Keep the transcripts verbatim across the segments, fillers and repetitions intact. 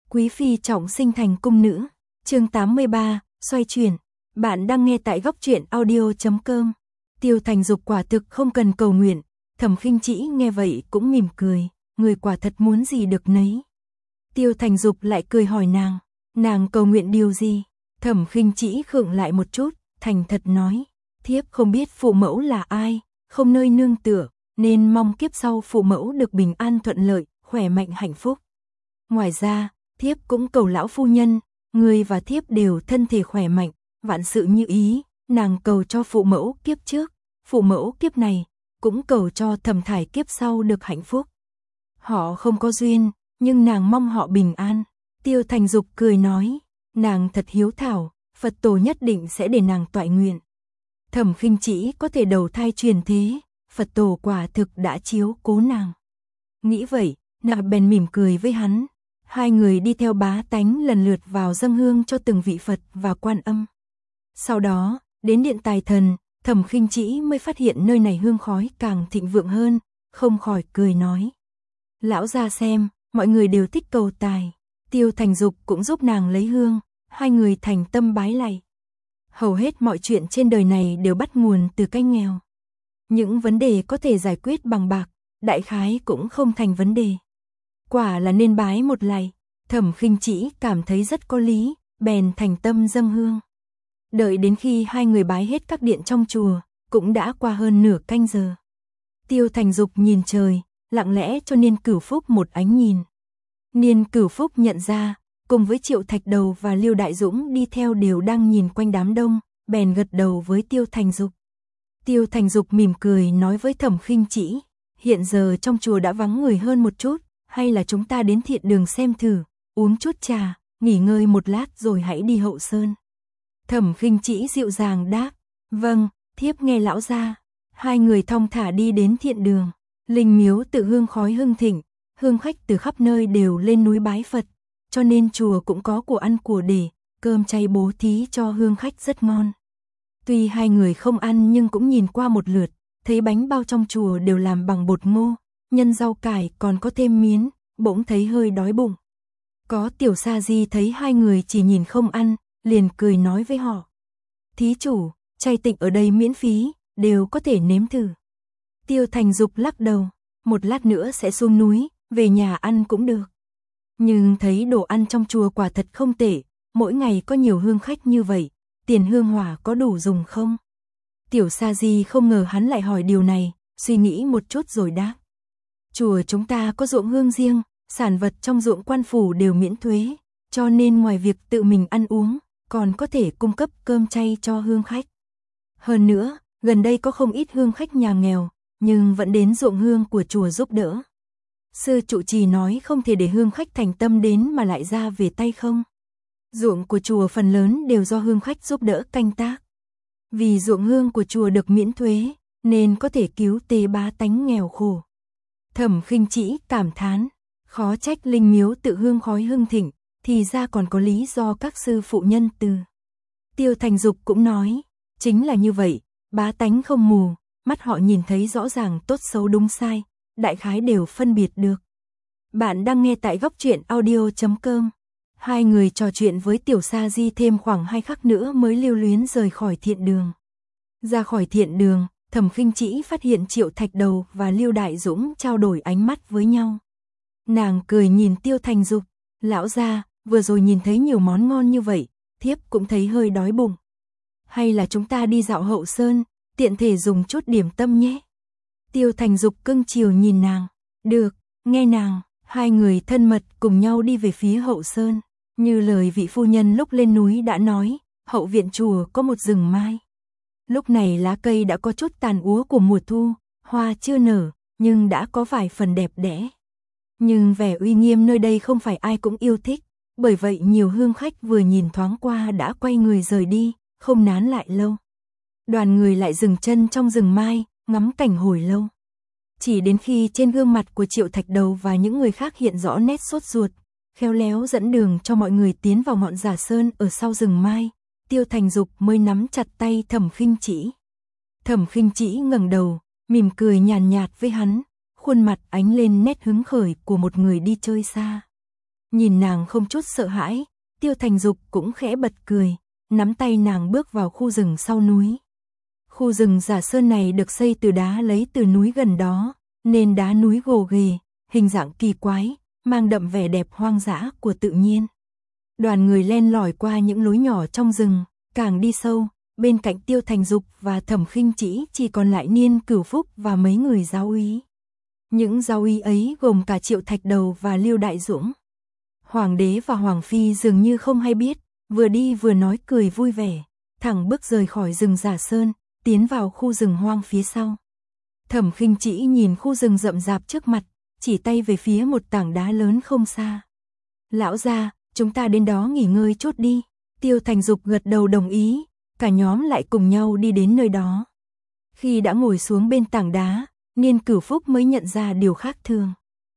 Quý phi trọng sinh thành cung nữ. Chương tám mươi ba, xoay chuyển. Bạn đang nghe tại góc truyện audio chấm com. Tiêu Thành Dục quả thực không cần cầu nguyện, Thẩm Khinh Trĩ nghe vậy cũng mỉm cười, người quả thật muốn gì được nấy. Tiêu Thành Dục lại cười hỏi nàng, nàng cầu nguyện điều gì? Thẩm Khinh Trĩ khựng lại một chút, thành thật nói, thiếp không biết phụ mẫu là ai, không nơi nương tựa, nên mong kiếp sau phụ mẫu được bình an thuận lợi, khỏe mạnh hạnh phúc. Ngoài ra, thiếp cũng cầu lão phu nhân, người và thiếp đều thân thể khỏe mạnh, vạn sự như ý, nàng cầu cho phụ mẫu kiếp trước, phụ mẫu kiếp này, cũng cầu cho Thẩm Thải kiếp sau được hạnh phúc. Họ không có duyên, nhưng nàng mong họ bình an. Tiêu Thành Dục cười nói, nàng thật hiếu thảo, Phật tổ nhất định sẽ để nàng toại nguyện. Thẩm Khinh Trĩ có thể đầu thai truyền thế, Phật tổ quả thực đã chiếu cố nàng. Nghĩ vậy, nàng bèn mỉm cười với hắn. Hai người đi theo bá tánh lần lượt vào dâng hương cho từng vị Phật và Quan Âm. Sau đó, đến điện Tài Thần, Thẩm Khinh Trĩ mới phát hiện nơi này hương khói càng thịnh vượng hơn, không khỏi cười nói. Lão gia xem, mọi người đều thích cầu tài. Tiêu Thành Dục cũng giúp nàng lấy hương, hai người thành tâm bái lạy. Hầu hết mọi chuyện trên đời này đều bắt nguồn từ cái nghèo. Những vấn đề có thể giải quyết bằng bạc, đại khái cũng không thành vấn đề. Quả là nên bái một lạy. Thẩm Khinh Trĩ cảm thấy rất có lý, bèn thành tâm dâng hương. Đợi đến khi hai người bái hết các điện trong chùa, cũng đã qua hơn nửa canh giờ. Tiêu Thành Dục nhìn trời, lặng lẽ cho Niên Cửu Phúc một ánh nhìn. Niên Cửu Phúc nhận ra, cùng với Triệu Thạch Đầu và Liêu Đại Dũng đi theo đều đang nhìn quanh đám đông, bèn gật đầu với Tiêu Thành Dục. Tiêu Thành Dục mỉm cười nói với Thẩm Khinh Trĩ, hiện giờ trong chùa đã vắng người hơn một chút, hay là chúng ta đến thiện đường xem thử, uống chút trà, nghỉ ngơi một lát rồi hãy đi Hậu Sơn. Thẩm Khinh Trĩ dịu dàng đáp, vâng, thiếp nghe lão gia. Hai người thong thả đi đến thiện đường, linh miếu tự hương khói hưng thịnh, hương khách từ khắp nơi đều lên núi bái Phật, cho nên chùa cũng có của ăn của để, cơm chay bố thí cho hương khách rất ngon. Tuy hai người không ăn nhưng cũng nhìn qua một lượt, thấy bánh bao trong chùa đều làm bằng bột ngô, nhân rau cải còn có thêm miến, bỗng thấy hơi đói bụng. Có Tiểu Sa Di thấy hai người chỉ nhìn không ăn, liền cười nói với họ. Thí chủ, chay tịnh ở đây miễn phí, đều có thể nếm thử. Tiêu Thành Dục lắc đầu, một lát nữa sẽ xuống núi, về nhà ăn cũng được. Nhưng thấy đồ ăn trong chùa quả thật không tệ, mỗi ngày có nhiều hương khách như vậy, tiền hương hỏa có đủ dùng không? Tiểu Sa Di không ngờ hắn lại hỏi điều này, suy nghĩ một chút rồi đáp. Chùa chúng ta có ruộng hương riêng, sản vật trong ruộng quan phủ đều miễn thuế, cho nên ngoài việc tự mình ăn uống, còn có thể cung cấp cơm chay cho hương khách. Hơn nữa, gần đây có không ít hương khách nhà nghèo, nhưng vẫn đến ruộng hương của chùa giúp đỡ. Sư trụ trì nói không thể để hương khách thành tâm đến mà lại ra về tay không. Ruộng của chùa phần lớn đều do hương khách giúp đỡ canh tác. Vì ruộng hương của chùa được miễn thuế, nên có thể cứu tế bá tánh nghèo khổ. Thẩm Khinh Trĩ cảm thán, khó trách linh miếu tự hương khói hưng thịnh, thì ra còn có lý do các sư phụ nhân từ. Tiêu Thành Dục cũng nói, chính là như vậy, bá tánh không mù, mắt họ nhìn thấy rõ ràng tốt xấu đúng sai, đại khái đều phân biệt được. Bạn đang nghe tại góc truyện audio chấm com. Hai người trò chuyện với Tiểu Sa Di thêm khoảng hai khắc nữa mới lưu luyến rời khỏi thiện đường. Ra khỏi thiện đường, Thẩm Khinh Trĩ phát hiện Triệu Thạch Đầu và Liêu Đại Dũng trao đổi ánh mắt với nhau. Nàng cười nhìn Tiêu Thành Dục, lão gia, vừa rồi nhìn thấy nhiều món ngon như vậy, thiếp cũng thấy hơi đói bụng. Hay là chúng ta đi dạo Hậu Sơn, tiện thể dùng chút điểm tâm nhé. Tiêu Thành Dục cưng chiều nhìn nàng, được, nghe nàng, hai người thân mật cùng nhau đi về phía Hậu Sơn. Như lời vị phu nhân lúc lên núi đã nói, hậu viện chùa có một rừng mai. Lúc này lá cây đã có chút tàn úa của mùa thu, hoa chưa nở, nhưng đã có vài phần đẹp đẽ. Nhưng vẻ uy nghiêm nơi đây không phải ai cũng yêu thích, bởi vậy nhiều hương khách vừa nhìn thoáng qua đã quay người rời đi, không nán lại lâu. Đoàn người lại dừng chân trong rừng mai, ngắm cảnh hồi lâu. Chỉ đến khi trên gương mặt của Triệu Thạch Đầu và những người khác hiện rõ nét sốt ruột, khéo léo dẫn đường cho mọi người tiến vào ngọn Giả Sơn ở sau rừng mai, Tiêu Thành Dục mới nắm chặt tay Thẩm Khinh Trĩ. Thẩm Khinh Trĩ ngẩng đầu, mỉm cười nhàn nhạt với hắn, khuôn mặt ánh lên nét hứng khởi của một người đi chơi xa. Nhìn nàng không chút sợ hãi, Tiêu Thành Dục cũng khẽ bật cười, nắm tay nàng bước vào khu rừng sau núi. Khu rừng Giả Sơn này được xây từ đá lấy từ núi gần đó, nên đá núi gồ ghề, hình dạng kỳ quái, mang đậm vẻ đẹp hoang dã của tự nhiên. Đoàn người len lỏi qua những lối nhỏ trong rừng, càng đi sâu, bên cạnh Tiêu Thành Dục và Thẩm Khinh Trĩ chỉ còn lại Niên Cửu Phúc và mấy người giáo úy. Những giáo úy ấy gồm cả Triệu Thạch Đầu và Lưu Đại Dũng. Hoàng đế và Hoàng phi dường như không hay biết, vừa đi vừa nói cười vui vẻ, thẳng bước rời khỏi rừng Giả Sơn, tiến vào khu rừng hoang phía sau. Thẩm Khinh Trĩ nhìn khu rừng rậm rạp trước mặt, chỉ tay về phía một tảng đá lớn không xa. Lão gia, chúng ta đến đó nghỉ ngơi chút đi. Tiêu Thành Dục gật đầu đồng ý, cả nhóm lại cùng nhau đi đến nơi đó. Khi đã ngồi xuống bên tảng đá, Niên Cửu Phúc mới nhận ra điều khác thường.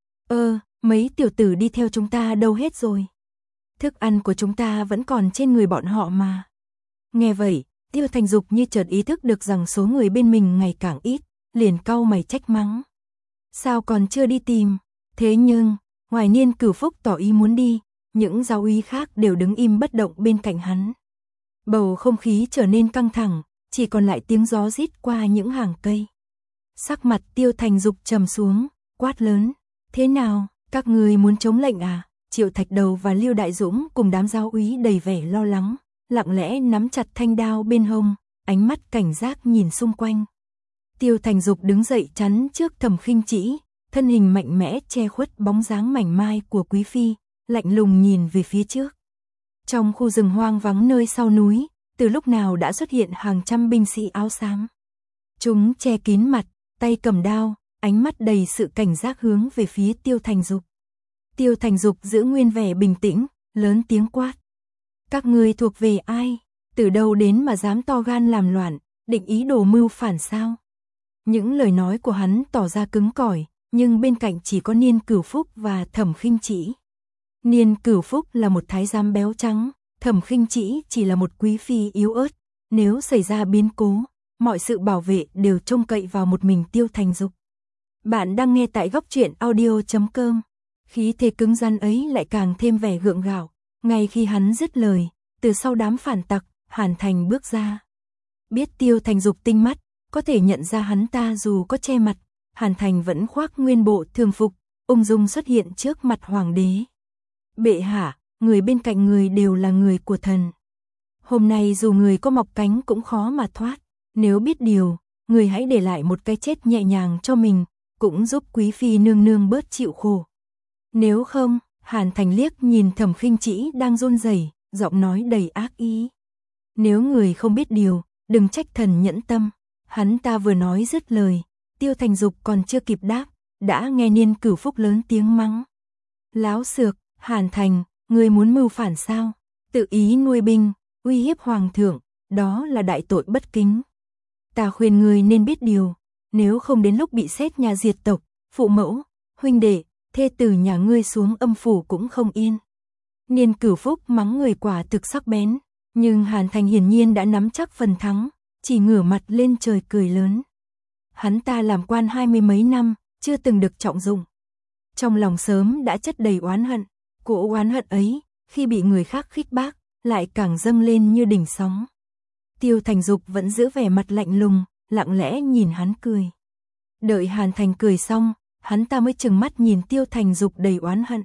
Ơ, mấy tiểu tử đi theo chúng ta đâu hết rồi? Thức ăn của chúng ta vẫn còn trên người bọn họ mà. Nghe vậy, Tiêu Thành Dục như chợt ý thức được rằng số người bên mình ngày càng ít, liền cau mày trách mắng. Sao còn chưa đi tìm? Thế nhưng, ngoài Niên Cửu Phúc tỏ ý muốn đi, những giáo úy khác đều đứng im bất động bên cạnh hắn. Bầu không khí trở nên căng thẳng, chỉ còn lại tiếng gió rít qua những hàng cây. Sắc mặt Tiêu Thành Dục trầm xuống, quát lớn. Thế nào, các người muốn chống lệnh à? Triệu Thạch Đầu và Lưu Đại Dũng cùng đám giáo úy đầy vẻ lo lắng, lặng lẽ nắm chặt thanh đao bên hông, ánh mắt cảnh giác nhìn xung quanh. Tiêu Thành Dục đứng dậy chắn trước Thẩm Khinh Trĩ, thân hình mạnh mẽ che khuất bóng dáng mảnh mai của quý phi, lạnh lùng nhìn về phía trước. Trong khu rừng hoang vắng nơi sau núi, từ lúc nào đã xuất hiện hàng trăm binh sĩ áo xám. Chúng che kín mặt, tay cầm đao, ánh mắt đầy sự cảnh giác hướng về phía Tiêu Thành Dục. Tiêu Thành Dục giữ nguyên vẻ bình tĩnh, lớn tiếng quát. Các ngươi thuộc về ai? Từ đâu đến mà dám to gan làm loạn, định ý đồ mưu phản sao? Những lời nói của hắn tỏ ra cứng cỏi, nhưng bên cạnh chỉ có Niên Cửu Phúc và Thẩm Khinh Trĩ. Niên Cửu Phúc là một thái giám béo trắng, Thẩm Khinh Trĩ chỉ là một quý phi yếu ớt, nếu xảy ra biến cố, mọi sự bảo vệ đều trông cậy vào một mình Tiêu Thành Dục. Bạn đang nghe tại góc truyện audio chấm com. Khí thế cứng rắn ấy lại càng thêm vẻ gượng gạo, ngay khi hắn dứt lời, từ sau đám phản tặc, Hàn Thành bước ra. Biết Tiêu Thành Dục tinh mắt, có thể nhận ra hắn ta dù có che mặt, Hàn Thành vẫn khoác nguyên bộ thường phục, ung dung xuất hiện trước mặt hoàng đế. Bệ hạ, người bên cạnh người đều là người của thần. Hôm nay dù người có mọc cánh cũng khó mà thoát, nếu biết điều, người hãy để lại một cái chết nhẹ nhàng cho mình, cũng giúp quý phi nương nương bớt chịu khổ. Nếu không, Hàn Thành liếc nhìn Thẩm Khinh Trĩ đang run rẩy, giọng nói đầy ác ý. Nếu người không biết điều, đừng trách thần nhẫn tâm. Hắn ta vừa nói dứt lời, Tiêu Thành Dục còn chưa kịp đáp, đã nghe Niên Cửu Phúc lớn tiếng mắng. Láo xược, Hàn Thành, ngươi muốn mưu phản sao? Tự ý nuôi binh, uy hiếp hoàng thượng, đó là đại tội bất kính. Ta khuyên ngươi nên biết điều, nếu không đến lúc bị xét nhà diệt tộc, phụ mẫu, huynh đệ, thê tử nhà ngươi xuống âm phủ cũng không yên. Niên Cửu Phúc mắng người quả thực sắc bén, nhưng Hàn Thành hiển nhiên đã nắm chắc phần thắng, chỉ ngửa mặt lên trời cười lớn. Hắn ta làm quan hai mươi mấy năm, chưa từng được trọng dụng. Trong lòng sớm đã chất đầy oán hận, cỗ oán hận ấy, khi bị người khác khích bác, lại càng dâng lên như đỉnh sóng. Tiêu Thành Dục vẫn giữ vẻ mặt lạnh lùng, lặng lẽ nhìn hắn cười. Đợi Hàn Thành cười xong, hắn ta mới trừng mắt nhìn Tiêu Thành Dục đầy oán hận.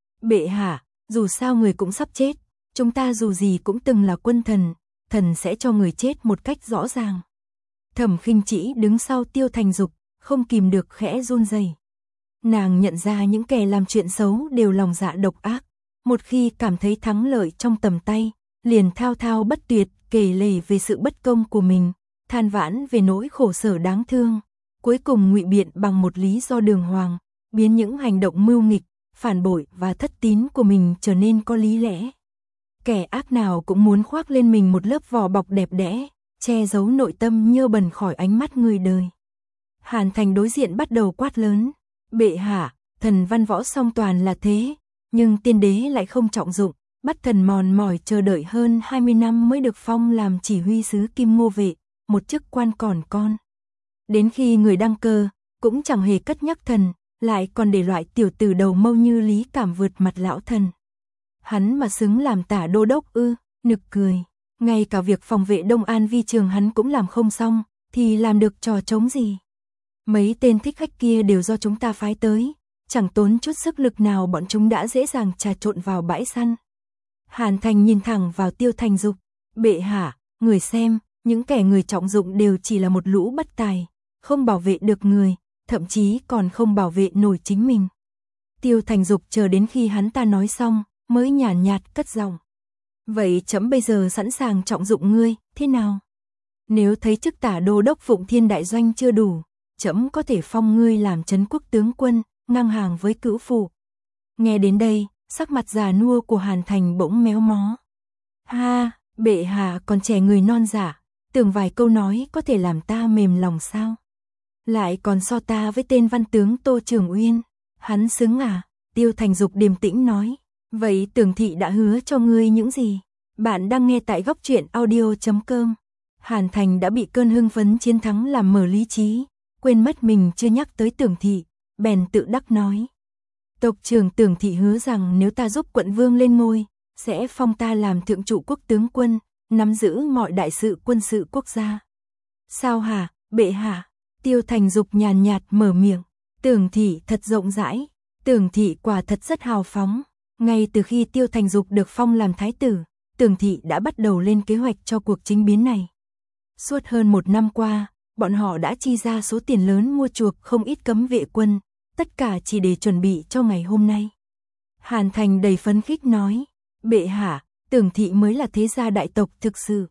Bệ hạ, dù sao người cũng sắp chết, chúng ta dù gì cũng từng là quân thần, thần sẽ cho người chết một cách rõ ràng. Thẩm Khinh Trĩ đứng sau Tiêu Thành Dục, không kìm được khẽ run rẩy. Nàng nhận ra những kẻ làm chuyện xấu đều lòng dạ độc ác, một khi cảm thấy thắng lợi trong tầm tay, liền thao thao bất tuyệt kể lể về sự bất công của mình, than vãn về nỗi khổ sở đáng thương, cuối cùng ngụy biện bằng một lý do đường hoàng, biến những hành động mưu nghịch, phản bội và thất tín của mình trở nên có lý lẽ. Kẻ ác nào cũng muốn khoác lên mình một lớp vỏ bọc đẹp đẽ, che giấu nội tâm nhơ bẩn khỏi ánh mắt người đời. Hàn Thành đối diện bắt đầu quát lớn. Bệ hạ, thần văn võ song toàn là thế, nhưng tiên đế lại không trọng dụng, bắt thần mòn mỏi chờ đợi hơn hai mươi năm mới được phong làm chỉ huy sứ Kim Ngô Vệ, một chức quan còn con. Đến khi người đăng cơ, cũng chẳng hề cất nhắc thần, lại còn để loại tiểu tử đầu mâu như Lý Cảm vượt mặt lão thần. Hắn mà xứng làm tả đô đốc ư, nực cười. Ngay cả việc phòng vệ Đông An Vi Trường hắn cũng làm không xong, thì làm được trò trống gì. Mấy tên thích khách kia đều do chúng ta phái tới, chẳng tốn chút sức lực nào bọn chúng đã dễ dàng trà trộn vào bãi săn. Hàn Thành nhìn thẳng vào Tiêu Thành Dục, bệ hạ, người xem, những kẻ người trọng dụng đều chỉ là một lũ bất tài, không bảo vệ được người, thậm chí còn không bảo vệ nổi chính mình. Tiêu Thành Dục chờ đến khi hắn ta nói xong, mới nhàn nhạt, nhạt cất giọng. Vậy trẫm bây giờ sẵn sàng trọng dụng ngươi, thế nào? Nếu thấy chức tả đô đốc Phụng Thiên đại doanh chưa đủ, trẫm có thể phong ngươi làm trấn quốc tướng quân, ngang hàng với cữu phụ. Nghe đến đây, sắc mặt già nua của Hàn Thành bỗng méo mó. Ha, bệ hạ còn trẻ người non dạ, tưởng vài câu nói có thể làm ta mềm lòng sao? Lại còn so ta với tên văn tướng Tô Trường Uyên, hắn xứng à? Tiêu Thành Dục điềm tĩnh nói. Vậy Tưởng thị đã hứa cho ngươi những gì? Bạn đang nghe tại góc truyện audio chấm com. Hàn Thành đã bị cơn hưng phấn chiến thắng làm mở lý trí, quên mất mình chưa nhắc tới Tưởng thị, bèn tự đắc nói. Tộc trưởng Tưởng thị hứa rằng nếu ta giúp quận vương lên ngôi, sẽ phong ta làm thượng trụ quốc tướng quân, nắm giữ mọi đại sự quân sự quốc gia. Sao hả, bệ hạ? Tiêu Thành Dục nhàn nhạt mở miệng. Tưởng thị thật rộng rãi, Tưởng thị quả thật rất hào phóng. Ngay từ khi Tiêu Thành Dục được phong làm thái tử, Tưởng thị đã bắt đầu lên kế hoạch cho cuộc chính biến này. Suốt hơn một năm qua, bọn họ đã chi ra số tiền lớn mua chuộc không ít cấm vệ quân, tất cả chỉ để chuẩn bị cho ngày hôm nay. Hàn Thành đầy phấn khích nói, bệ hạ, Tưởng thị mới là thế gia đại tộc thực sự.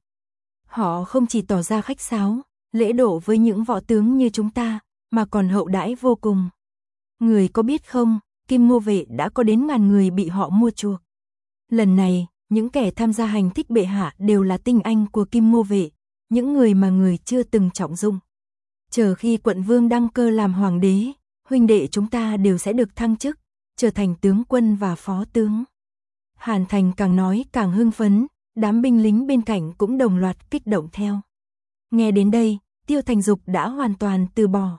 Họ không chỉ tỏ ra khách sáo, lễ độ với những võ tướng như chúng ta, mà còn hậu đãi vô cùng. Người có biết không, Kim Ngô vệ đã có đến ngàn người bị họ mua chuộc. Lần này, những kẻ tham gia hành thích bệ hạ đều là tinh anh của Kim Ngô vệ, những người mà người chưa từng trọng dụng. Chờ khi quận vương đăng cơ làm hoàng đế, huynh đệ chúng ta đều sẽ được thăng chức, trở thành tướng quân và phó tướng. Hàn Thành càng nói càng hưng phấn, đám binh lính bên cạnh cũng đồng loạt kích động theo. Nghe đến đây, Tiêu Thành Dục đã hoàn toàn từ bỏ.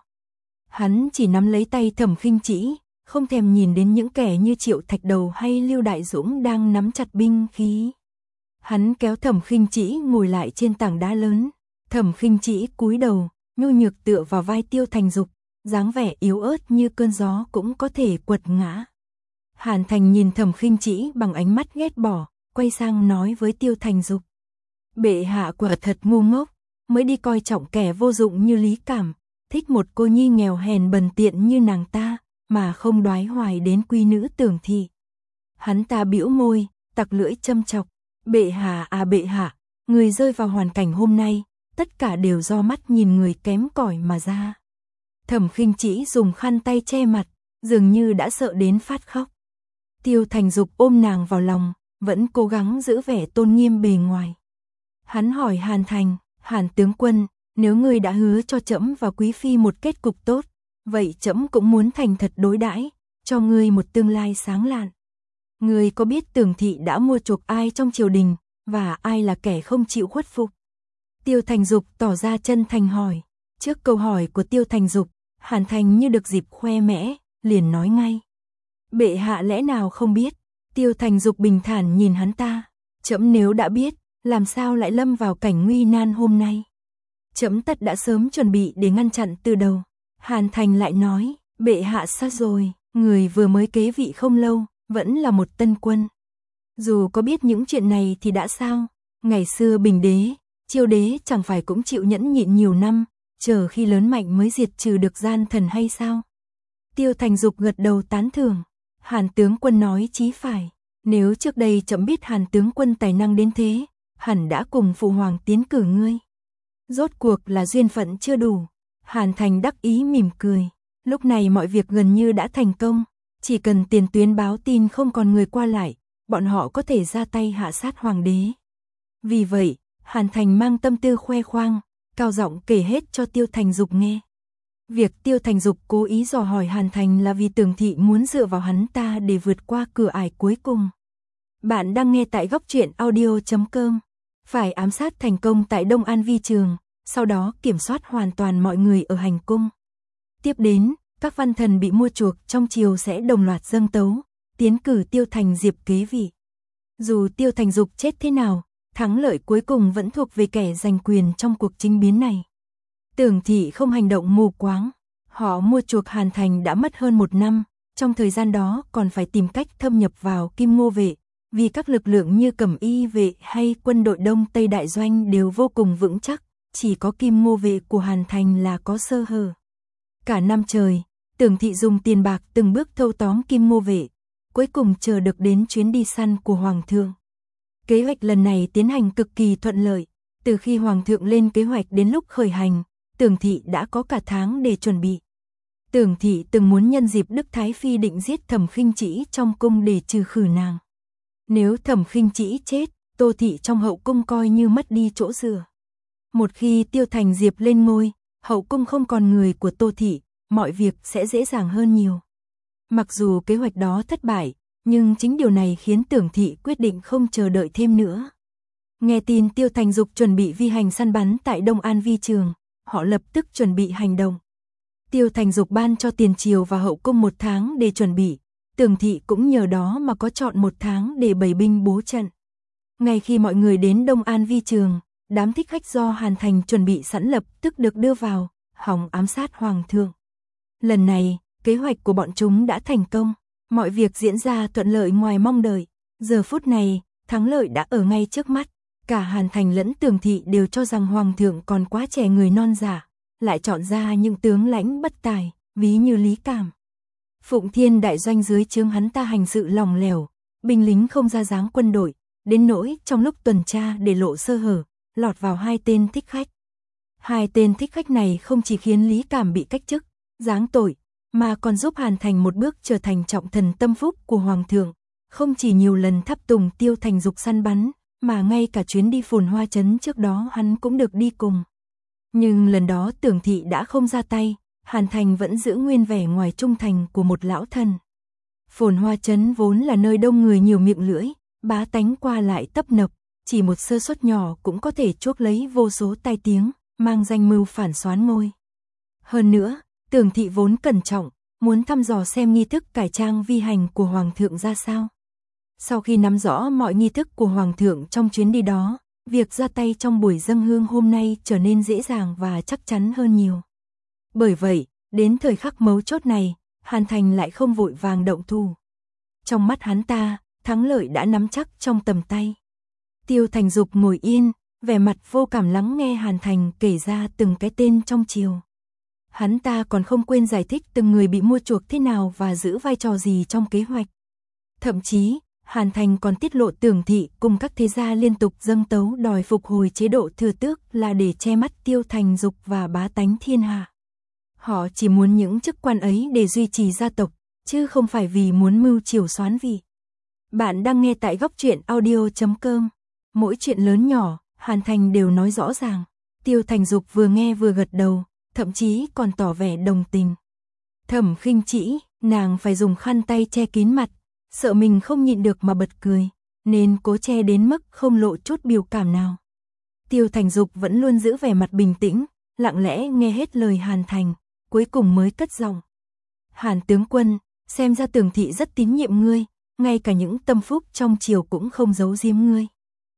Hắn chỉ nắm lấy tay Thẩm Khinh Trĩ, không thèm nhìn đến những kẻ như Triệu Thạch Đầu hay Lưu Đại Dũng đang nắm chặt binh khí. Hắn kéo Thẩm Khinh Trĩ ngồi lại trên tảng đá lớn. Thẩm Khinh Trĩ cúi đầu, nhu nhược tựa vào vai Tiêu Thành Dục, dáng vẻ yếu ớt như cơn gió cũng có thể quật ngã. Hàn Thành nhìn Thẩm Khinh Trĩ bằng ánh mắt ghét bỏ, quay sang nói với Tiêu Thành Dục. Bệ hạ quả thật ngu ngốc, mới đi coi trọng kẻ vô dụng như Lý Cảm, thích một cô nhi nghèo hèn bần tiện như nàng ta, mà không đoái hoài đến quý nữ Tưởng thị. Hắn ta bĩu môi, tặc lưỡi châm chọc. Bệ hạ à bệ hạ, người rơi vào hoàn cảnh hôm nay, tất cả đều do mắt nhìn người kém cỏi mà ra. Thẩm Khinh Trĩ dùng khăn tay che mặt, dường như đã sợ đến phát khóc. Tiêu Thành Dục ôm nàng vào lòng, vẫn cố gắng giữ vẻ tôn nghiêm bề ngoài. Hắn hỏi Hàn Thành, Hàn tướng quân, nếu ngươi đã hứa cho trẫm và quý phi một kết cục tốt, vậy trẫm cũng muốn thành thật đối đãi, cho ngươi một tương lai sáng lạn. Ngươi có biết Tưởng thị đã mua chuộc ai trong triều đình, và ai là kẻ không chịu khuất phục? Tiêu Thành Dục tỏ ra chân thành hỏi. Trước câu hỏi của Tiêu Thành Dục, Hàn Thành như được dịp khoe mẽ, liền nói ngay. Bệ hạ lẽ nào không biết? Tiêu Thành Dục bình thản nhìn hắn ta. Trẫm nếu đã biết, làm sao lại lâm vào cảnh nguy nan hôm nay? Trẫm tất đã sớm chuẩn bị để ngăn chặn từ đầu. Hàn Thành lại nói, bệ hạ sát rồi, người vừa mới kế vị không lâu, vẫn là một tân quân. Dù có biết những chuyện này thì đã sao? Ngày xưa Bình đế, Chiêu đế chẳng phải cũng chịu nhẫn nhịn nhiều năm, chờ khi lớn mạnh mới diệt trừ được gian thần hay sao? Tiêu Thành Dục gật đầu tán thưởng. Hàn tướng quân nói chí phải. Nếu trước đây trẫm biết Hàn tướng quân tài năng đến thế, hẳn đã cùng phụ hoàng tiến cử ngươi. Rốt cuộc là duyên phận chưa đủ. Hàn Thành đắc ý mỉm cười. Lúc này mọi việc gần như đã thành công. Chỉ cần tiền tuyến báo tin không còn người qua lại, bọn họ có thể ra tay hạ sát hoàng đế. Vì vậy, Hàn Thành mang tâm tư khoe khoang, cao giọng kể hết cho Tiêu Thành Dục nghe. Việc Tiêu Thành Dục cố ý dò hỏi Hàn Thành là vì Tưởng thị muốn dựa vào hắn ta để vượt qua cửa ải cuối cùng. Bạn đang nghe tại góc truyện audio chấm com. Phải ám sát thành công tại Đông An Vi Trường, sau đó kiểm soát hoàn toàn mọi người ở hành cung. Tiếp đến, các văn thần bị mua chuộc trong triều sẽ đồng loạt dâng tấu, tiến cử Tiêu Thành Diệp kế vị. Dù Tiêu Thành Dục chết thế nào, thắng lợi cuối cùng vẫn thuộc về kẻ giành quyền trong cuộc chinh biến này. Tưởng Thị không hành động mù quáng, họ mua chuộc Hàn Thành đã mất hơn một năm, trong thời gian đó còn phải tìm cách thâm nhập vào Kim Ngô vệ, vì các lực lượng như Cẩm Y vệ hay quân đội Đông Tây Đại Doanh đều vô cùng vững chắc, chỉ có Kim Ngô vệ của Hàn Thành là có sơ hở. Cả năm trời, Tưởng Thị dùng tiền bạc từng bước thâu tóm Kim Ngô vệ, cuối cùng chờ được đến chuyến đi săn của Hoàng thượng. Kế hoạch lần này tiến hành cực kỳ thuận lợi, từ khi Hoàng thượng lên kế hoạch đến lúc khởi hành, Tưởng Thị đã có cả tháng để chuẩn bị. Tưởng Thị từng muốn nhân dịp Đức Thái Phi định giết Thẩm Khinh Trĩ trong cung để trừ khử nàng. Nếu Thẩm Khinh Trĩ chết, Tô Thị trong hậu cung coi như mất đi chỗ dựa. Một khi Tiêu Thành Diệp lên ngôi, hậu cung không còn người của Tô Thị, mọi việc sẽ dễ dàng hơn nhiều. Mặc dù kế hoạch đó thất bại, nhưng chính điều này khiến Tưởng Thị quyết định không chờ đợi thêm nữa. Nghe tin Tiêu Thành Dục chuẩn bị vi hành săn bắn tại Đông An Vi Trường, họ lập tức chuẩn bị hành động. Tiêu Thành Dục ban cho tiền triều và hậu cung một tháng để chuẩn bị, Tưởng Thị cũng nhờ đó mà có chọn một tháng để bày binh bố trận. Ngay khi mọi người đến Đông An Vi Trường, đám thích khách do Hàn Thành chuẩn bị sẵn lập tức được đưa vào, hòng ám sát Hoàng thượng. Lần này, kế hoạch của bọn chúng đã thành công, mọi việc diễn ra thuận lợi ngoài mong đợi. Giờ phút này, thắng lợi đã ở ngay trước mắt, cả Hàn Thành lẫn Tưởng Thị đều cho rằng Hoàng thượng còn quá trẻ người non dạ, lại chọn ra những tướng lãnh bất tài, ví như Lý Cảm. Phụng Thiên đại doanh dưới trướng hắn ta hành sự lỏng lẻo, binh lính không ra dáng quân đội, đến nỗi trong lúc tuần tra để lộ sơ hở, lọt vào hai tên thích khách. Hai tên thích khách này không chỉ khiến Lý Cảm bị cách chức, giáng tội, mà còn giúp Hàn Thành một bước trở thành trọng thần tâm phúc của Hoàng thượng, không chỉ nhiều lần tháp tùng Tiêu Thành Dục săn bắn, mà ngay cả chuyến đi Phồn Hoa Trấn trước đó hắn cũng được đi cùng. Nhưng lần đó Tưởng Thị đã không ra tay, Hàn Thành vẫn giữ nguyên vẻ ngoài trung thành của một lão thần. Phồn Hoa Trấn vốn là nơi đông người nhiều miệng lưỡi, bá tánh qua lại tấp nập, chỉ một sơ suất nhỏ cũng có thể chuốc lấy vô số tai tiếng, mang danh mưu phản soán ngôi. Hơn nữa, Tưởng Thị vốn cẩn trọng, muốn thăm dò xem nghi thức cải trang vi hành của Hoàng thượng ra sao. Sau khi nắm rõ mọi nghi thức của Hoàng thượng trong chuyến đi đó, việc ra tay trong buổi dâng hương hôm nay trở nên dễ dàng và chắc chắn hơn nhiều. Bởi vậy, đến thời khắc mấu chốt này, Hàn Thành lại không vội vàng động thủ. Trong mắt hắn ta, thắng lợi đã nắm chắc trong tầm tay. Tiêu Thành Dục ngồi yên, vẻ mặt vô cảm lắng nghe Hàn Thành kể ra từng cái tên trong triều. Hắn ta còn không quên giải thích từng người bị mua chuộc thế nào và giữ vai trò gì trong kế hoạch. Thậm chí, Hàn Thành còn tiết lộ Tưởng Thị cùng các thế gia liên tục dâng tấu đòi phục hồi chế độ thừa tước là để che mắt Tiêu Thành Dục và bá tánh thiên hạ. Họ chỉ muốn những chức quan ấy để duy trì gia tộc, chứ không phải vì muốn mưu triều soán vị. Bạn đang nghe tại góc truyện audio chấm com. Mỗi chuyện lớn nhỏ, Hàn Thành đều nói rõ ràng. Tiêu Thành Dục vừa nghe vừa gật đầu, thậm chí còn tỏ vẻ đồng tình. Thẩm Khinh Trĩ, nàng phải dùng khăn tay che kín mặt, sợ mình không nhịn được mà bật cười, nên cố che đến mức không lộ chút biểu cảm nào. Tiêu Thành Dục vẫn luôn giữ vẻ mặt bình tĩnh, lặng lẽ nghe hết lời Hàn Thành, cuối cùng mới cất giọng. Hàn tướng quân, xem ra Tưởng Thị rất tín nhiệm ngươi, ngay cả những tâm phúc trong triều cũng không giấu giếm ngươi.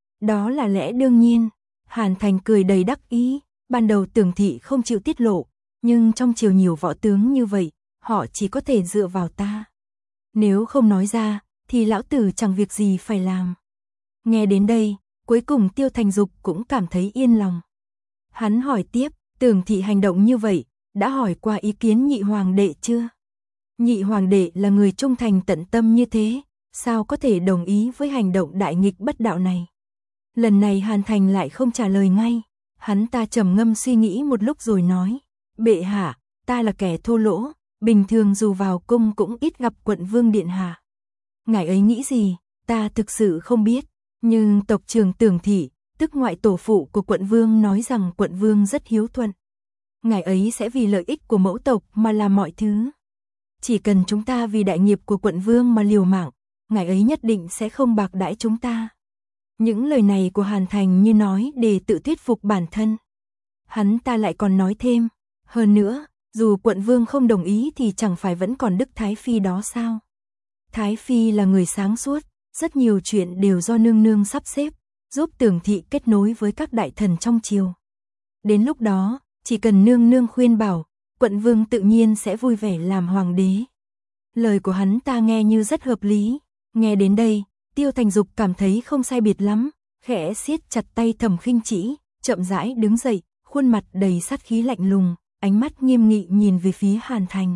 Đó là lẽ đương nhiên, Hàn Thành cười đầy đắc ý, ban đầu Tưởng Thị không chịu tiết lộ, nhưng trong triều nhiều võ tướng như vậy, họ chỉ có thể dựa vào ta. Nếu không nói ra, thì lão tử chẳng việc gì phải làm. Nghe đến đây, cuối cùng Tiêu Thành Dục cũng cảm thấy yên lòng. Hắn hỏi tiếp, Tưởng Thị hành động như vậy, đã hỏi qua ý kiến nhị hoàng đệ chưa? Nhị hoàng đệ là người trung thành tận tâm như thế, sao có thể đồng ý với hành động đại nghịch bất đạo này? Lần này Hàn Thành lại không trả lời ngay, hắn ta trầm ngâm suy nghĩ một lúc rồi nói, bệ hạ, ta là kẻ thô lỗ, bình thường dù vào cung cũng ít gặp quận vương điện hạ. Ngài ấy nghĩ gì, ta thực sự không biết, nhưng tộc trưởng Tưởng Thị, tức ngoại tổ phụ của quận vương nói rằng quận vương rất hiếu thuận. Ngài ấy sẽ vì lợi ích của mẫu tộc mà làm mọi thứ. Chỉ cần chúng ta vì đại nghiệp của quận vương mà liều mạng, ngài ấy nhất định sẽ không bạc đãi chúng ta. Những lời này của Hàn Thành như nói để tự thuyết phục bản thân. Hắn ta lại còn nói thêm, hơn nữa, Dù quận vương không đồng ý thì chẳng phải vẫn còn Đức Thái Phi đó sao? Thái Phi là người sáng suốt, rất nhiều chuyện đều do nương nương sắp xếp, giúp Tưởng thị kết nối với các đại thần trong triều. Đến lúc đó, chỉ cần nương nương khuyên bảo, quận vương tự nhiên sẽ vui vẻ làm hoàng đế. Lời của hắn ta nghe như rất hợp lý, nghe đến đây, Tiêu Thành Dục cảm thấy không sai biệt lắm, khẽ siết chặt tay Thẩm Khinh Trĩ, chậm rãi đứng dậy, khuôn mặt đầy sát khí lạnh lùng, ánh mắt nghiêm nghị nhìn về phía Hàn Thành.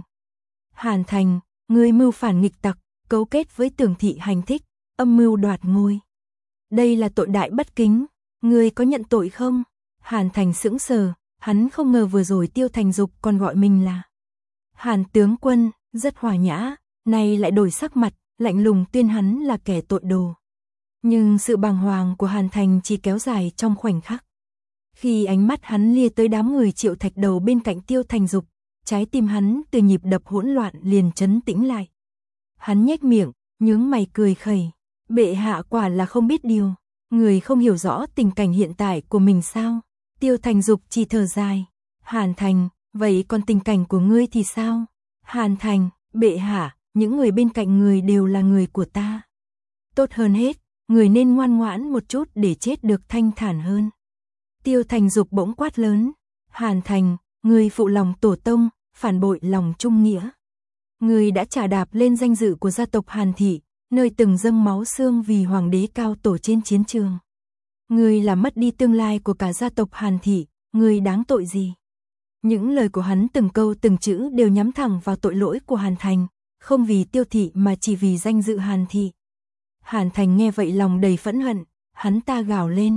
Hàn Thành, ngươi mưu phản nghịch tặc, cấu kết với Tưởng thị hành thích, âm mưu đoạt ngôi. Đây là tội đại bất kính, ngươi có nhận tội không? Hàn Thành sững sờ, hắn không ngờ vừa rồi Tiêu Thành Dục còn gọi mình là Hàn tướng quân, rất hòa nhã, nay lại đổi sắc mặt, lạnh lùng tuyên hắn là kẻ tội đồ. Nhưng sự bàng hoàng của Hàn Thành chỉ kéo dài trong khoảnh khắc. Khi ánh mắt hắn lia tới đám người Triệu Thạch Đầu bên cạnh Tiêu Thành Dục, trái tim hắn từ nhịp đập hỗn loạn liền trấn tĩnh lại. Hắn nhếch miệng, nhướng mày cười khẩy, bệ hạ quả là không biết điều, người không hiểu rõ tình cảnh hiện tại của mình sao? Tiêu Thành Dục chỉ thở dài, Hàn Thành, vậy còn tình cảnh của ngươi thì sao? Hàn Thành, bệ hạ, những người bên cạnh người đều là người của ta. Tốt hơn hết, người nên ngoan ngoãn một chút để chết được thanh thản hơn. Tiêu Thành Dục bỗng quát lớn, Hàn Thành, người phụ lòng tổ tông, phản bội lòng trung nghĩa. Người đã trà đạp lên danh dự của gia tộc Hàn Thị, nơi từng dâng máu xương vì hoàng đế cao tổ trên chiến trường. Người làm mất đi tương lai của cả gia tộc Hàn Thị, người đáng tội gì? Những lời của hắn từng câu từng chữ đều nhắm thẳng vào tội lỗi của Hàn Thành, không vì Tiêu Thị mà chỉ vì danh dự Hàn Thị. Hàn Thành nghe vậy lòng đầy phẫn hận, hắn ta gào lên.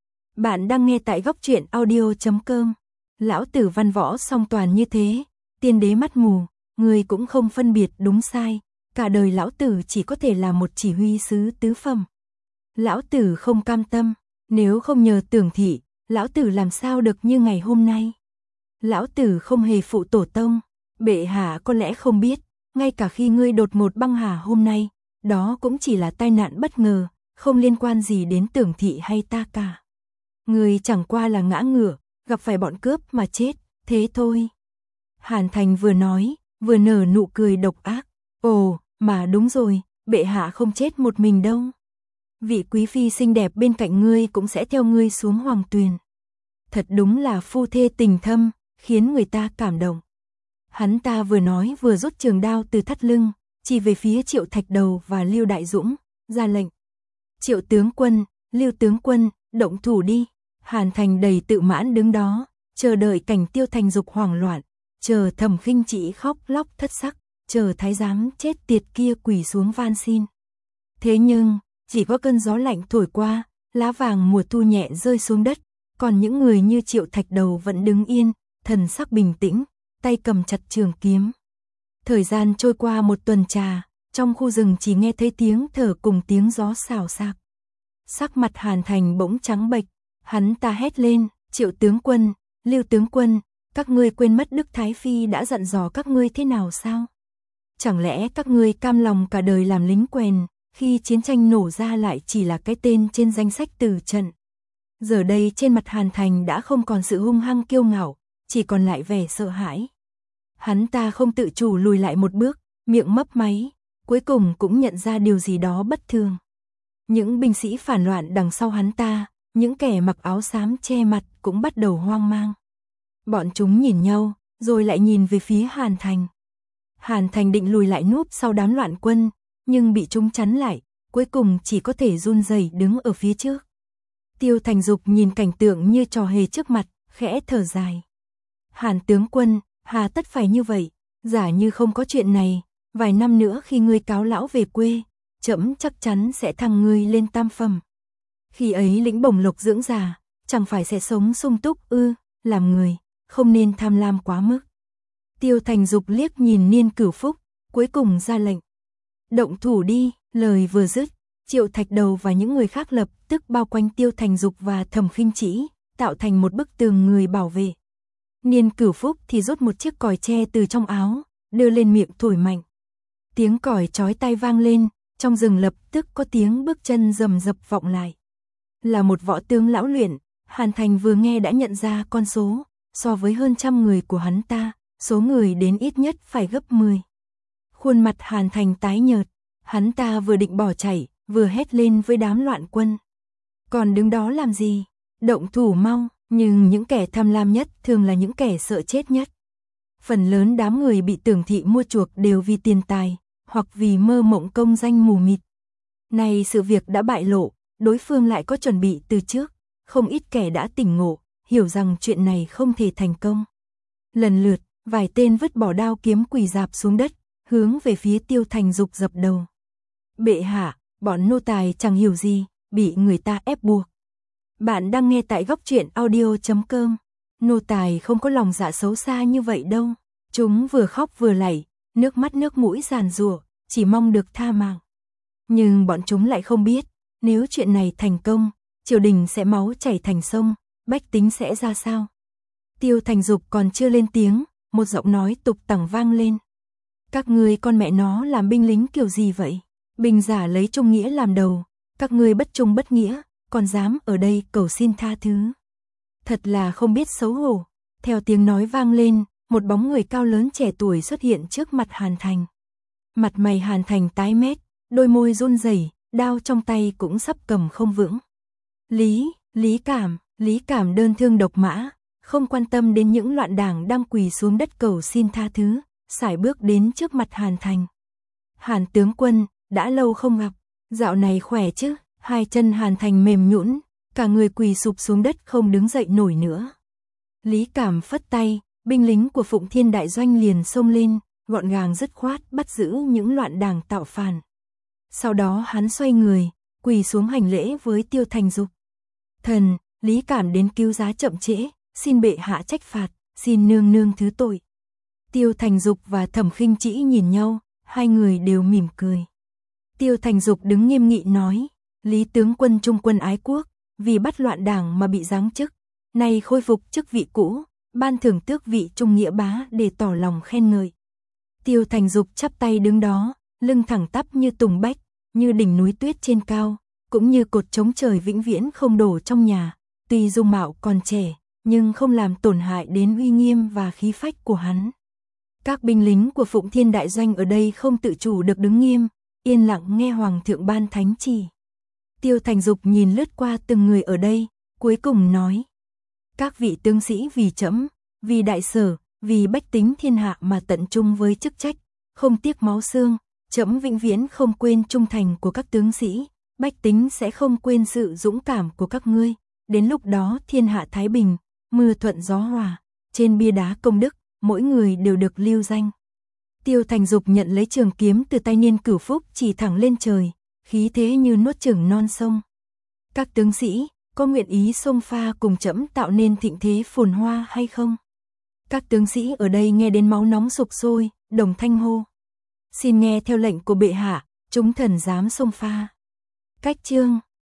Bạn đang nghe tại góc truyện audio chấm com. Lão tử văn võ song toàn như thế, tiên đế mắt mù, người cũng không phân biệt đúng sai, cả đời lão tử chỉ có thể là một chỉ huy sứ tứ phẩm. Lão tử không cam tâm, nếu không nhờ Tưởng thị, lão tử làm sao được như ngày hôm nay. Lão tử không hề phụ tổ tông, bệ hạ có lẽ không biết, ngay cả khi ngươi đột ngột băng hà hôm nay, đó cũng chỉ là tai nạn bất ngờ, không liên quan gì đến Tưởng thị hay ta cả. Ngươi chẳng qua là ngã ngửa, gặp phải bọn cướp mà chết, thế thôi. Hàn Thành vừa nói, vừa nở nụ cười độc ác. Ồ, mà đúng rồi, bệ hạ không chết một mình đâu. Vị quý phi xinh đẹp bên cạnh ngươi cũng sẽ theo ngươi xuống hoàng tuyền. Thật đúng là phu thê tình thâm, khiến người ta cảm động. Hắn ta vừa nói vừa rút trường đao từ thắt lưng, chỉ về phía Triệu Thạch Đầu và Lưu Đại Dũng, ra lệnh. Triệu tướng quân, Lưu tướng quân, động thủ đi. Hàn Thành đầy tự mãn đứng đó, chờ đợi cảnh Tiêu Thành Dục hoảng loạn, chờ Thẩm Khinh Trĩ khóc lóc thất sắc, chờ thái giám chết tiệt kia quỳ xuống van xin. Thế nhưng, chỉ có cơn gió lạnh thổi qua, lá vàng mùa thu nhẹ rơi xuống đất, còn những người như Triệu Thạch Đầu vẫn đứng yên, thần sắc bình tĩnh, tay cầm chặt trường kiếm. Thời gian trôi qua một tuần trà, trong khu rừng chỉ nghe thấy tiếng thở cùng tiếng gió xào xạc. Sắc mặt Hàn Thành bỗng trắng bệch, hắn ta hét lên, Triệu tướng quân, Lưu tướng quân, các ngươi quên mất Đức Thái Phi đã dặn dò các ngươi thế nào sao? Chẳng lẽ các ngươi cam lòng cả đời làm lính quèn, khi chiến tranh nổ ra lại chỉ là cái tên trên danh sách từ trận? Giờ đây trên mặt Hàn Thành đã không còn sự hung hăng kiêu ngạo, chỉ còn lại vẻ sợ hãi. Hắn ta không tự chủ lùi lại một bước, miệng mấp máy, cuối cùng cũng nhận ra điều gì đó bất thường. Những binh sĩ phản loạn đằng sau hắn ta, những kẻ mặc áo xám che mặt cũng bắt đầu hoang mang. Bọn chúng nhìn nhau, rồi lại nhìn về phía Hàn Thành. Hàn Thành định lùi lại núp sau đám loạn quân, nhưng bị chúng chắn lại, cuối cùng chỉ có thể run rẩy đứng ở phía trước. Tiêu Thành Dục nhìn cảnh tượng như trò hề trước mặt, khẽ thở dài. Hàn tướng quân, hà tất phải như vậy, giả như không có chuyện này, vài năm nữa khi ngươi cáo lão về quê, trẫm chắc chắn sẽ thăng ngươi lên tam phẩm. Khi ấy lĩnh bổng lộc dưỡng già, chẳng phải sẽ sống sung túc ư? Làm người, không nên tham lam quá mức. Tiêu Thành Dục liếc nhìn Niên Cửu Phúc, cuối cùng ra lệnh. Động thủ đi, lời vừa dứt, Triệu Thạch Đầu và những người khác lập tức bao quanh Tiêu Thành Dục và Thẩm Khinh Trĩ, tạo thành một bức tường người bảo vệ. Niên Cửu Phúc thì rút một chiếc còi tre từ trong áo, đưa lên miệng thổi mạnh. Tiếng còi chói tai vang lên, trong rừng lập tức có tiếng bước chân rầm rập vọng lại. Là một võ tướng lão luyện, Hàn Thành vừa nghe đã nhận ra con số, so với hơn trăm người của hắn ta, số người đến ít nhất phải gấp mười. Khuôn mặt Hàn Thành tái nhợt, hắn ta vừa định bỏ chạy, vừa hét lên với đám loạn quân. Còn đứng đó làm gì? Động thủ mau, nhưng những kẻ tham lam nhất thường là những kẻ sợ chết nhất. Phần lớn đám người bị Tưởng Thị mua chuộc đều vì tiền tài, hoặc vì mơ mộng công danh mù mịt. Nay sự việc đã bại lộ, đối phương lại có chuẩn bị từ trước, không ít kẻ đã tỉnh ngộ, hiểu rằng chuyện này không thể thành công. Lần lượt, vài tên vứt bỏ đao kiếm quỳ rạp xuống đất, hướng về phía Tiêu Thành Dục dập đầu. Bệ hạ, bọn nô tài chẳng hiểu gì, bị người ta ép buộc. Bạn đang nghe tại góc truyện audio chấm com. Nô tài không có lòng dạ xấu xa như vậy đâu. Chúng vừa khóc vừa lạy, nước mắt nước mũi giàn giụa, chỉ mong được tha mạng. Nhưng bọn chúng lại không biết, nếu chuyện này thành công, triều đình sẽ máu chảy thành sông, bách tính sẽ ra sao. Tiêu Thành Dục còn chưa lên tiếng, một giọng nói tục tẳng vang lên. Các ngươi con mẹ nó làm binh lính kiểu gì vậy? Binh giả lấy trung nghĩa làm đầu, các ngươi bất trung bất nghĩa, còn dám ở đây cầu xin tha thứ. Thật là không biết xấu hổ. Theo tiếng nói vang lên, một bóng người cao lớn trẻ tuổi xuất hiện trước mặt Hàn Thành. Mặt mày Hàn Thành tái mét, đôi môi run rẩy, đao trong tay cũng sắp cầm không vững. Lý, Lý Cảm, Lý Cảm đơn thương độc mã, không quan tâm đến những loạn đảng đang quỳ xuống đất cầu xin tha thứ, sải bước đến trước mặt Hàn Thành. Hàn tướng quân, đã lâu không gặp, dạo này khỏe chứ? Hai chân Hàn Thành mềm nhũn, cả người quỳ sụp xuống đất không đứng dậy nổi nữa. Lý Cảm phất tay, binh lính của Phụng Thiên đại doanh liền xông lên, gọn gàng dứt khoát bắt giữ những loạn đảng tạo phản. Sau đó hắn xoay người, quỳ xuống hành lễ với Tiêu Thành Dục. Thần, Lý Cảm đến cứu giá chậm trễ, xin bệ hạ trách phạt, xin nương nương thứ tội. Tiêu Thành Dục và Thẩm Khinh Trĩ nhìn nhau, hai người đều mỉm cười. Tiêu Thành Dục đứng nghiêm nghị nói, Lý tướng quân trung quân ái quốc, vì bắt loạn đảng mà bị giáng chức, nay khôi phục chức vị cũ, ban thưởng tước vị trung nghĩa bá để tỏ lòng khen ngợi. Tiêu Thành Dục chắp tay đứng đó, lưng thẳng tắp như tùng bách, như đỉnh núi tuyết trên cao, cũng như cột chống trời vĩnh viễn không đổ trong nhà, tuy dung mạo còn trẻ, nhưng không làm tổn hại đến uy nghiêm và khí phách của hắn. Các binh lính của Phụng Thiên đại doanh ở đây không tự chủ được đứng nghiêm, yên lặng nghe hoàng thượng ban thánh chỉ. Tiêu Thành Dục nhìn lướt qua từng người ở đây, cuối cùng nói: các vị tướng sĩ vì trẫm, vì đại sở, vì bách tính thiên hạ mà tận trung với chức trách, không tiếc máu xương, trẫm vĩnh viễn không quên trung thành của các tướng sĩ, bách tính sẽ không quên sự dũng cảm của các ngươi. Đến lúc đó thiên hạ thái bình, mưa thuận gió hòa, trên bia đá công đức, mỗi người đều được lưu danh. Tiêu Thành Dục nhận lấy trường kiếm từ tay Niên Cửu Phúc chỉ thẳng lên trời, khí thế như nuốt chửng non sông. Các tướng sĩ, có nguyện ý xông pha cùng trẫm tạo nên thịnh thế phồn hoa hay không? Các tướng sĩ ở đây nghe đến máu nóng sục sôi, đồng thanh hô: xin nghe theo lệnh của bệ hạ, chúng thần dám xông pha. Cách chương